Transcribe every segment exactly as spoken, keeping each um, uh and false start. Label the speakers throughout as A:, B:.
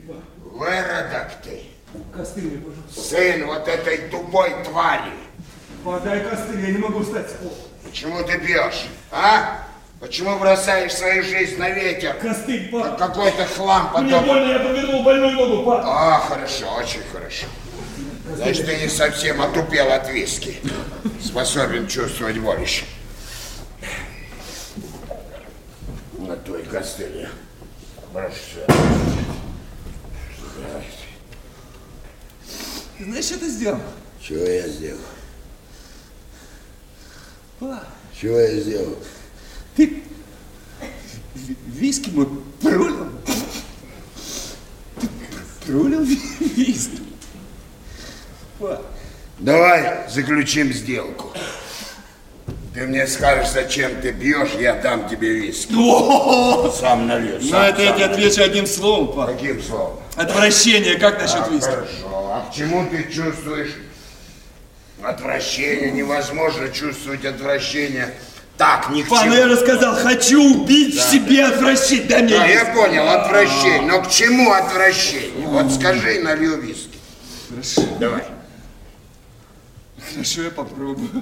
A: Выродок ты.
B: Костыль мне, пожалуйста.
A: Сын вот этой тупой твари.
B: Подай костыль, я не могу встать с пола.
A: Почему ты пьешь, а? Почему бросаешь свою жизнь на ветер?
B: Костыль, пап.
A: Как какой-то хлам потом.
B: Мне больно, я повернул больную ногу, пап.
A: А, хорошо, очень хорошо. Значит, ты не совсем отупел от виски. Способен чувствовать боль еще. На твой костыль. Хорошо.
B: Ты знаешь, что ты сделал?
A: Чего я сделал?
B: Па.
A: Чего я сделал?
B: Ты виски мой пролил. Ты пролил виски. Па.
A: Давай заключим сделку. Ты мне скажешь, зачем ты пьешь, я дам тебе виски.
B: О!
A: Сам налью. Сам,
B: На это
A: сам
B: я тебе отвечу одним словом, па.
A: Каким словом?
B: Отвращение, как насчет
A: А,
B: виски?
A: хорошо. А к чему ты чувствуешь отвращение? Невозможно чувствовать отвращение. Так, ни к
B: Па,
A: чему.
B: ну я же сказал, хочу убить
A: Да,
B: в себе
A: да.
B: отвращение. Дай мне
A: Да,
B: виски.
A: я понял, отвращение. Но к чему отвращение? Вот скажи и налью виски.
B: Хорошо.
A: Давай.
B: Хорошо, я попробую.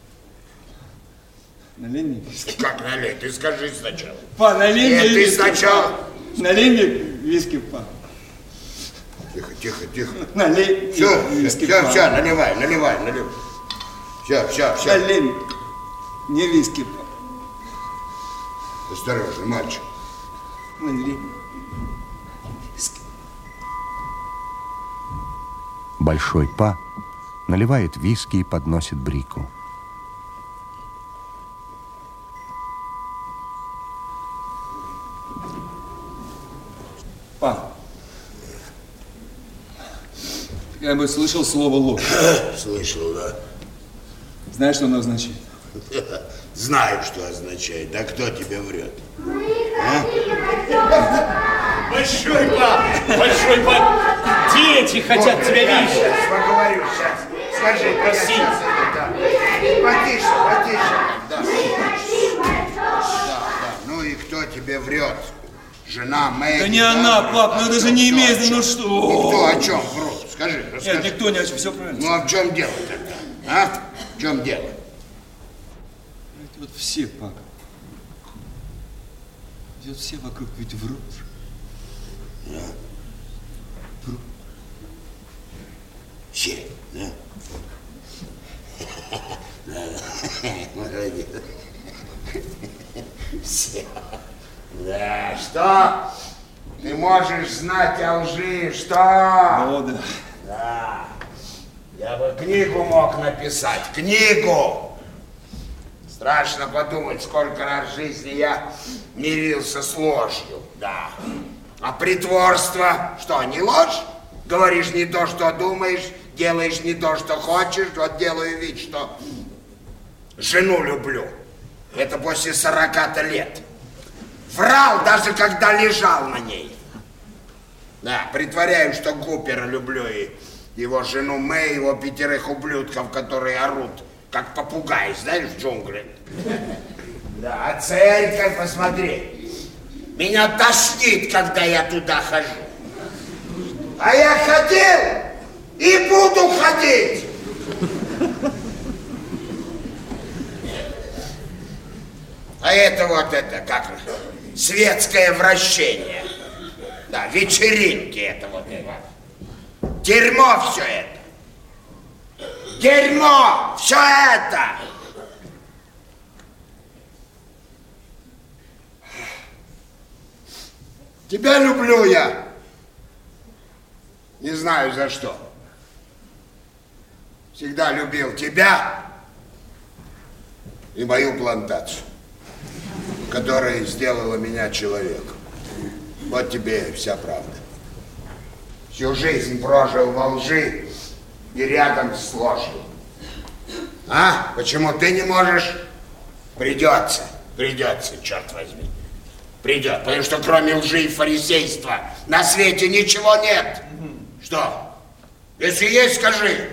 B: Налей мне виски.
A: Как налей? Ты скажи сначала.
B: Па, налей
A: Нет,
B: мне
A: ты
B: виски.
A: сначала.
B: Па. Налей мне виски, па.
A: Тихо, тихо, тихо.
B: Налей
A: Все,
B: мне виски,
A: все,
B: па.
A: все, наливай, наливай, наливай. Все, все, все.
B: Налей мне виски, па.
A: Осторожно, мальчик.
B: Налей виски.
C: Большой Па наливает виски и подносит Брику.
B: Па, я бы слышал слово ложь.
A: Слышал, да?
B: Знаешь, что оно означает?
A: Знаю, что означает. Да кто тебе врет?
D: Большой па, большой па, дети хотят
A: Вот,
D: тебя
A: я
D: видеть.
A: сейчас поговорю, сейчас. Скажи,
D: Проси.
A: я сейчас иду, да. Потише, потише. Да. Да, да. Ну и кто тебе врет? Жена Мэгги?
B: Да не она, пап, ну это же не имеет,
A: кто,
B: ну
A: о чем?
B: что?
A: Никто о чем врут? Скажи, расскажи.
B: Нет, никто не о чем, все правильно.
A: Ну а в чем дело тогда? А? В чем дело?
B: Вот все, пап. Вот все вокруг ведь врут.
A: Да.
B: Врут.
A: Все, да? Да, да. Молодец. Все. Да, что? Ты можешь знать о лжи, что?
B: О, да.
A: Да. Я бы книгу мог написать, книгу. Страшно подумать, сколько раз в жизни я мирился с ложью, да. А притворство, что, не ложь? Говоришь не то, что думаешь, делаешь не то, что хочешь, вот делаю вид, что жену люблю. Это после сорока-то лет. Врал, даже когда лежал на ней. Да, притворяю, что Гупера люблю и его жену Мэй, его пятерых ублюдков, которые орут, как попугаи, знаешь, в джунглях. Да, а церковь, посмотри, меня тошнит, когда я туда хожу. А я ходил и буду ходить. А это вот это, как светское вращение. Да, вечеринки это вот это. Дерьмо все это. Дерьмо все это. Тебя люблю я. Не знаю за что. Всегда любил тебя и мою плантацию, которая сделала меня человеком. Вот тебе и вся правда. Всю жизнь прожил во лжи и рядом с ложью. А? Почему ты не можешь? Придется, придется, черт возьми. Придет, потому что кроме лжи и фарисейства на свете ничего нет. Что? Если есть, скажи.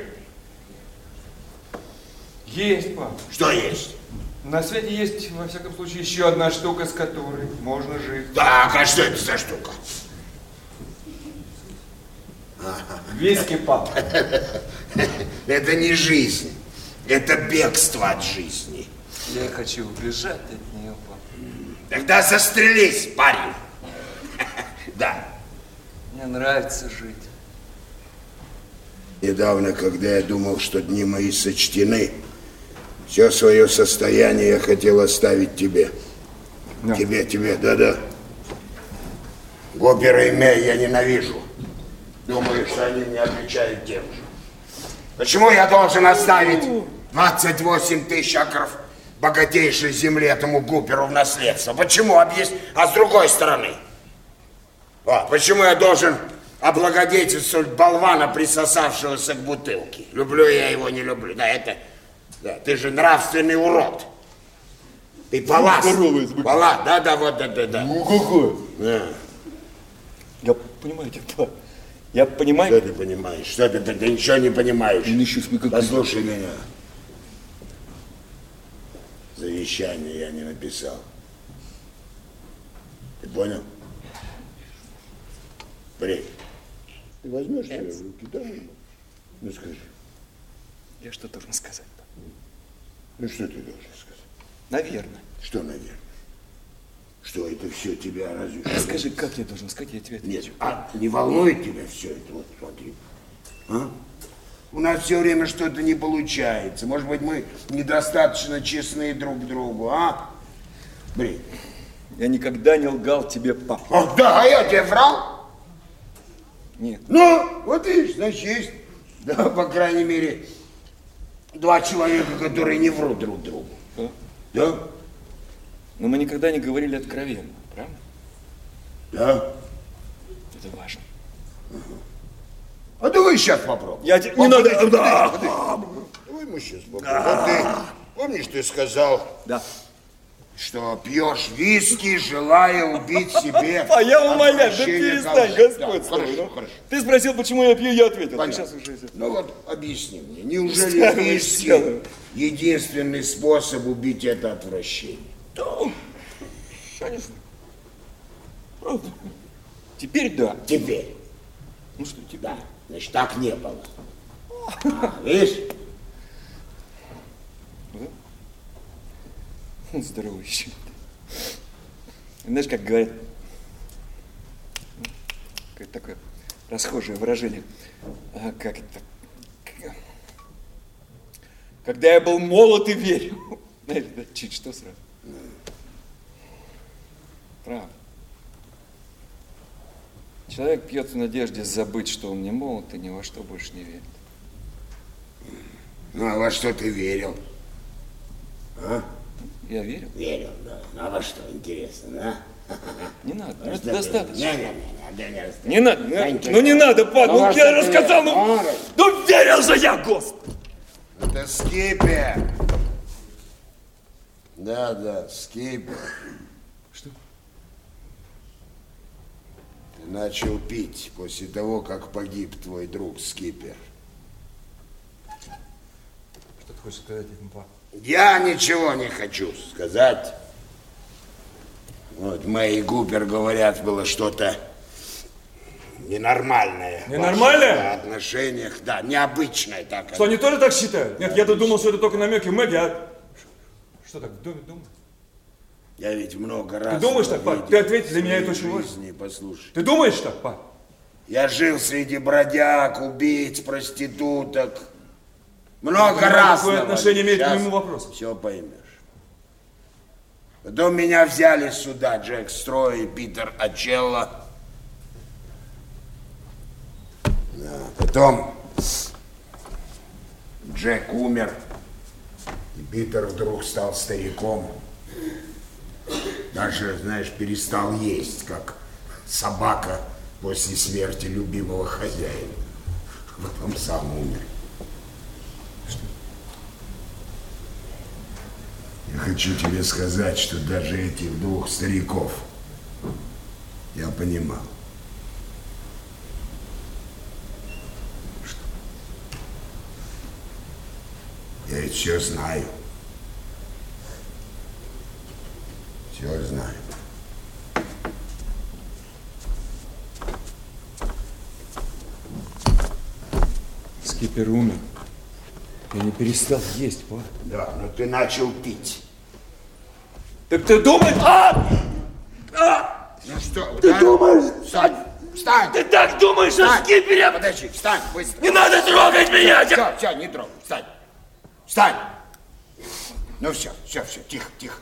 B: Есть, пап.
A: Что есть?
B: На свете есть, во всяком случае, еще одна штука, с которой можно жить.
A: Так, а что это за штука?
B: Виски, пап.
A: Это не жизнь. Это бегство от жизни.
B: Я хочу убежать от нее, пап.
A: Тогда застрелись, парень. Да.
B: Мне нравится жить.
A: Недавно, когда я думал, что дни мои сочтены, все свое состояние я хотел оставить тебе. Да. Тебе, тебе, да-да. Гопера и Мэй я ненавижу. Думаю, что они мне отвечают тем же. Почему я должен оставить двадцать восемь тысяч акров богатейшей земли этому Гуперу в наследство? Почему? Объясни. А с другой стороны, а, почему я должен облагодетельствовать болвана, присосавшегося к бутылке? Люблю я его, не люблю. Да, это... Да, ты же нравственный урод. Ты палас. Палас, да-да, вот, да-да-да.
B: Ну, какой?
A: Да.
B: Я понимаю тебя. Я понимаю.
A: Что ты понимаешь? Что ты, ты, ты ничего не понимаешь? Послушай меня. Завещание я не написал. Ты понял? Брей. Ты возьмешь себя в руки, да? Ну скажи.
B: Я что должен сказать?
A: Ну что ты должен сказать?
B: Наверное.
A: Что наверное? Что это все тебя разве что?
B: Скажи, как я должен сказать, я тебе отвечу.
A: Нет, а не волнует тебя все это? Вот смотри. А? У нас все время что-то не получается. Может быть, мы недостаточно честны друг к другу, а? Брей.
B: Я никогда не лгал тебе, папа.
A: Ах, да, а я тебе врал?
B: Нет.
A: Ну, вот видишь, значит, есть, да, по крайней мере, два человека, которые не врут друг другу.
B: Да?
A: Да?
B: Но мы никогда не говорили откровенно, правда?
A: Да.
B: Это важно.
A: А давай сейчас попробуем.
B: Я тебе... Не надо...
A: Подожди, подожди, подожди. Давай мы сейчас попробуем. Вот ты, помнишь, ты сказал...
B: Да.
A: Что пьешь виски, желая убить себе.
B: А я умоляю, да перестань, Господь.
A: Да, хорошо, хорошо.
B: Ты спросил, почему я пью, я ответил.
A: Понятно.
B: Ты сейчас уже...
A: Ну вот, объясни мне, неужели виски единственный способ убить это отвращение?
B: Да, я не знаю. Правда. Теперь да.
A: Теперь.
B: Ну что, теперь?
A: Да, значит, так не было. А, видишь?
B: Здорово еще. Знаешь, как говорят, какое такое расхожее выражение, а, как это, когда я был молод и верил. Знаешь, да, чуть что сразу. Правда. Человек пьет в надежде забыть, что он не молод и ни во что больше не верит.
A: Ну, а во что ты верил? А?
B: Я верил?
A: Верил, да. А во что, интересно, да?
B: Не надо, ну это достаточно.
A: Не-не-не,
B: не надо. Ну не надо, пап, ну я рассказал, ну, ну верил же я, Господи!
A: Это скипер. Да, да, скипер.
B: Что?
A: Ты начал пить после того, как погиб твой друг Скипер.
B: Что ты хочешь сказать этому, пап?
A: Я ничего не хочу сказать. Вот Мэй и Гупер говорят, было что-то ненормальное.
B: Ненормальное?
A: В ваших отношениях, да, необычное так.
B: Что, они тоже так считают? Нет, я-то думал, что это только намеки Мэгги, а... Что так, в доме думаешь?
A: Я ведь много раз...
B: Ты думаешь так, пап? Ты ответь, для меня это очень важно.
A: Послушай.
B: Ты думаешь так, пап?
A: Я жил среди бродяг, убийц, проституток. Много раз.
B: Какое отношение имеет к моему вопросу?
A: Все поймешь. Потом меня взяли сюда Джек Строй и Питер Ачелло. Да. Потом Джек умер, и Питер вдруг стал стариком. Даже, знаешь, перестал есть, как собака после смерти любимого хозяина. Потом сам умер. Я хочу тебе сказать, что даже этих двух стариков я понимал. Что? Я ведь все знаю. Все знаю.
B: Скипер умер. Я не перестал есть, па.
A: Да, но ты начал пить.
B: Так ты думаешь... А! А!
A: Ну что,
B: Ты
A: да?
B: думаешь...
A: Встань, встань!
B: Ты так думаешь о
A: Встань.
B: Скипере?
A: Подожди, встань, быстро.
B: Не надо трогать меня!
A: Все, все, все, не трогай, встань. Встань. Ну все, все, все, тихо, тихо.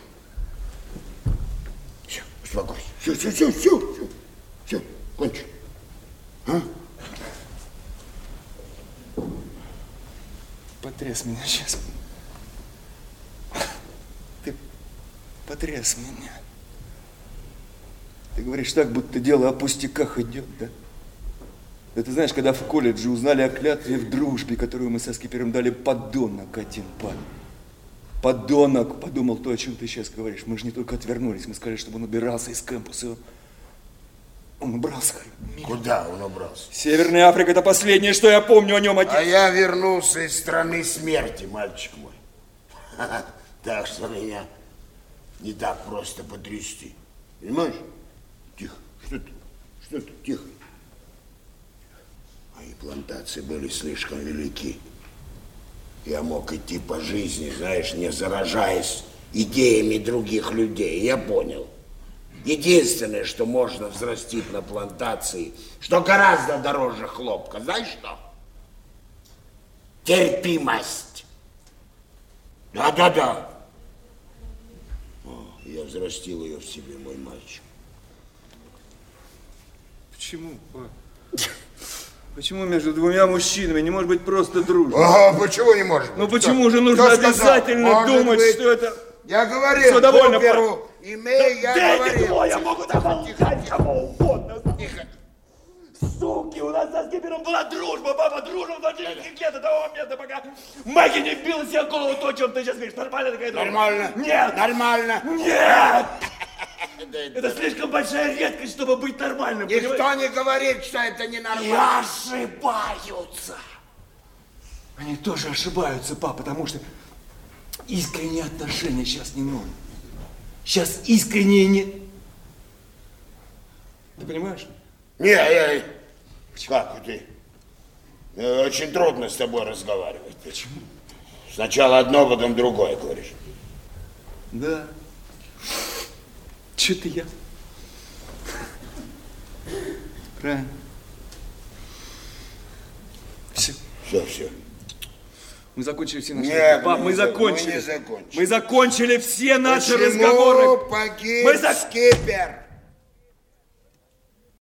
A: Все, успокойся. Все, все, все, все, все, все, кончи. А?
B: Потряс меня сейчас. Ты потряс меня. Ты говоришь так, будто дело о пустяках идет, да? Да ты знаешь, когда в колледже узнали о клятве в дружбе, которую мы со Скипером дали, подонок один, пан. Подонок, подумал то, о чем ты сейчас говоришь. Мы же не только отвернулись, мы сказали, чтобы он убирался из кампуса. Он убрался.
A: Куда он убрался?
B: Северная Африка – это последнее, что я помню о нем, отец.
A: А я вернулся из страны смерти, мальчик мой. Так что меня не так просто потрясти. Понимаешь? Тихо. Что ты? Что ты? Тихо. Мои плантации были слишком велики. Я мог идти по жизни, знаешь, не заражаясь идеями других людей. Я понял. Единственное, что можно взрастить на плантации, что гораздо дороже хлопка, знаешь что? Терпимость. Да-да-да. Я взрастил ее в себе, мой мальчик.
B: Почему, па? Почему между двумя мужчинами не может быть просто дружба?
A: Ага, почему не может быть?
B: Ну почему
A: Кто?
B: же нужно
A: Кто сказал?
B: обязательно
A: Может
B: думать,
A: быть.
B: что это...
A: Я говорил,
B: Все, довольно,
A: Куперу, имей, я
B: да
A: говорил.
B: двое, я могу замолчать кому угодно. Тихо. Суки, у нас со Скипером была дружба, папа, дружба в двадцатых лет до того момента, пока Мэгги не вбила себе в голову то, о чем ты сейчас говоришь. Нормально такая дружба?
A: Нормально.
B: Нет.
A: Нормально.
B: Нет. Это слишком большая редкость, чтобы быть нормальным,
A: Никто
B: понимаешь?
A: не говорит, что это
B: И
A: ненормально.
B: ошибаются. Они тоже ошибаются, папа, потому что искренние отношения сейчас не норм. Сейчас искренние не... Ты понимаешь?
A: Не, я... Как ты? Э, Очень трудно с тобой разговаривать.
B: Почему?
A: Сначала одно, потом другое говоришь.
B: Да. Че ты я? Правильно. Все.
A: Все, все.
B: Мы закончили все наши
A: Нет,
B: разговоры. Пап,
A: мы
B: мы
A: не за-
B: закончили.
A: мы не закончили.
B: Мы закончили все наши
A: Почему
B: разговоры.
A: погиб
B: Мы за-
A: Скипер?